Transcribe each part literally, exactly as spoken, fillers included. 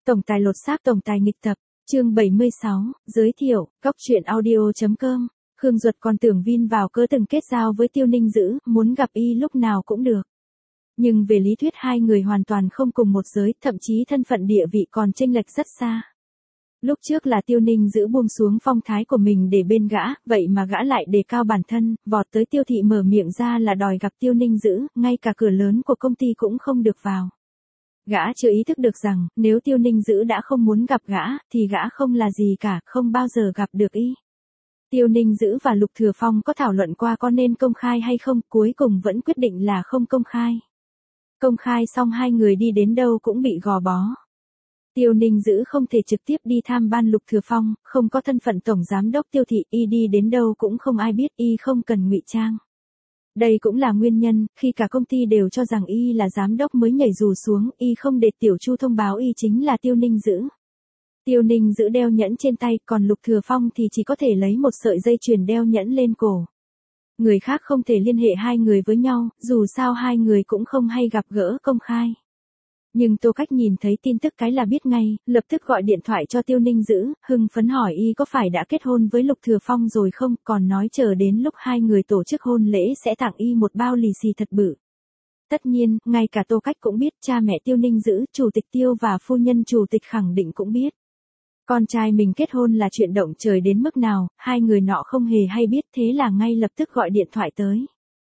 Tổng tài lột xác tổng tài nghịch tập, chương bảy mươi sáu, giới thiệu, cóc truyện audio.com. Khương Duật còn tưởng Vin vào cớ từng kết giao với Tiêu Ninh Dữ, muốn gặp y lúc nào cũng được. Nhưng về lý thuyết hai người hoàn toàn không cùng một giới, thậm chí thân phận địa vị còn chênh lệch rất xa. Lúc trước là Tiêu Ninh Dữ buông xuống phong thái của mình để bên gã, vậy mà gã lại đề cao bản thân, vọt tới Tiêu thị mở miệng ra là đòi gặp Tiêu Ninh Dữ, ngay cả cửa lớn của công ty cũng không được vào. Gã chưa ý thức được rằng, nếu Tiêu Ninh Dữ đã không muốn gặp gã, thì gã không là gì cả, không bao giờ gặp được y. Tiêu Ninh Dữ và Lục Thừa Phong có thảo luận qua có nên công khai hay không, cuối cùng vẫn quyết định là không công khai. Công khai xong hai người đi đến đâu cũng bị gò bó. Tiêu Ninh Dữ không thể trực tiếp đi tham ban Lục Thừa Phong, không có thân phận tổng giám đốc Tiêu thị, y đi đến đâu cũng không ai biết, y không cần ngụy trang. Đây cũng là nguyên nhân, khi cả công ty đều cho rằng y là giám đốc mới nhảy dù xuống, y không để Tiểu Chu thông báo y chính là Tiêu Ninh Dữ. Tiêu Ninh Dữ đeo nhẫn trên tay, còn Lục Thừa Phong thì chỉ có thể lấy một sợi dây chuyền đeo nhẫn lên cổ. Người khác không thể liên hệ hai người với nhau, dù sao hai người cũng không hay gặp gỡ công khai. Nhưng Tô Cách nhìn thấy tin tức cái là biết ngay, lập tức gọi điện thoại cho Tiêu Ninh Dữ, hưng phấn hỏi y có phải đã kết hôn với Lục Thừa Phong rồi không, còn nói chờ đến lúc hai người tổ chức hôn lễ sẽ tặng y một bao lì xì thật bự. Tất nhiên, ngay cả Tô Cách cũng biết, cha mẹ Tiêu Ninh Dữ, chủ tịch Tiêu và phu nhân chủ tịch khẳng định cũng biết. Con trai mình kết hôn là chuyện động trời đến mức nào, hai người nọ không hề hay biết, thế là ngay lập tức gọi điện thoại tới.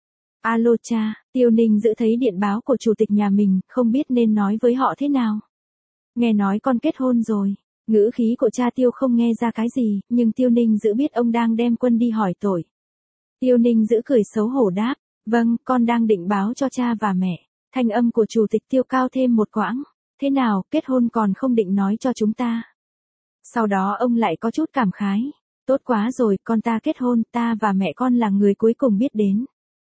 Alo cha, Tiêu Ninh Dữ thấy điện báo của chủ tịch nhà mình, không biết nên nói với họ thế nào. Nghe nói con kết hôn rồi, ngữ khí của cha Tiêu không nghe ra cái gì, nhưng Tiêu Ninh Dữ biết ông đang đem quân đi hỏi tội. Tiêu Ninh Dữ cười xấu hổ đáp, vâng, con đang định báo cho cha và mẹ. Thanh âm của chủ tịch Tiêu cao thêm một quãng, thế nào, kết hôn còn không định nói cho chúng ta. Sau đó ông lại có chút cảm khái, tốt quá rồi, con ta kết hôn, ta và mẹ con là người cuối cùng biết đến.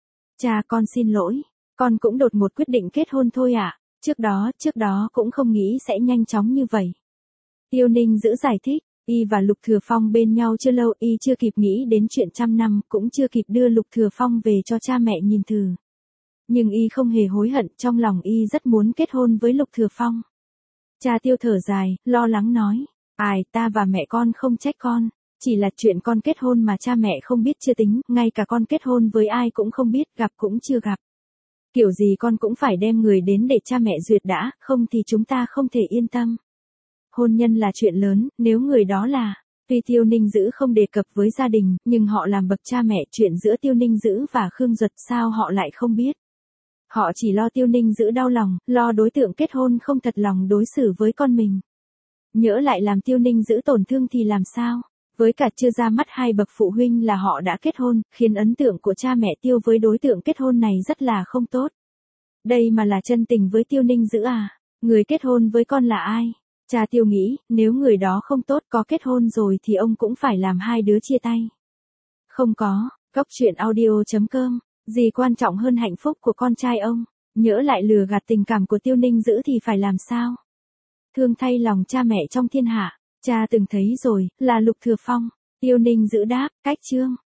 Cha con xin lỗi, con cũng đột ngột quyết định kết hôn thôi ạ, à? trước đó, trước đó cũng không nghĩ sẽ nhanh chóng như vậy. Tiêu Ninh Dữ giải thích, y và Lục Thừa Phong bên nhau chưa lâu, y chưa kịp nghĩ đến chuyện trăm năm, cũng chưa kịp đưa Lục Thừa Phong về cho cha mẹ nhìn thử. Nhưng y không hề hối hận, trong lòng y rất muốn kết hôn với Lục Thừa Phong. Cha Tiêu thở dài, lo lắng nói, ai, ta và mẹ con không trách con. Chỉ là chuyện con kết hôn mà cha mẹ không biết chưa tính, ngay cả con kết hôn với ai cũng không biết, gặp cũng chưa gặp. Kiểu gì con cũng phải đem người đến để cha mẹ duyệt đã, không thì chúng ta không thể yên tâm. Hôn nhân là chuyện lớn, nếu người đó là, tuy Tiêu Ninh Dữ không đề cập với gia đình, nhưng họ làm bậc cha mẹ, chuyện giữa Tiêu Ninh Dữ và Khương Duật sao họ lại không biết. Họ chỉ lo Tiêu Ninh Dữ đau lòng, lo đối tượng kết hôn không thật lòng đối xử với con mình. Nhỡ lại làm Tiêu Ninh Dữ tổn thương thì làm sao? Với cả chưa ra mắt hai bậc phụ huynh là họ đã kết hôn, khiến ấn tượng của cha mẹ Tiêu với đối tượng kết hôn này rất là không tốt. Đây mà là chân tình với Tiêu Ninh Dữ à? Người kết hôn với con là ai? Cha Tiêu nghĩ, nếu người đó không tốt có kết hôn rồi thì ông cũng phải làm hai đứa chia tay. Không có, cóc truyện audio.com, gì quan trọng hơn hạnh phúc của con trai ông? Nhỡ lại lừa gạt tình cảm của Tiêu Ninh Dữ thì phải làm sao? Thương thay lòng cha mẹ trong thiên hạ. Cha từng thấy rồi, là Lục Thừa Phong. Tiêu Ninh Dữ đáp, cách chương.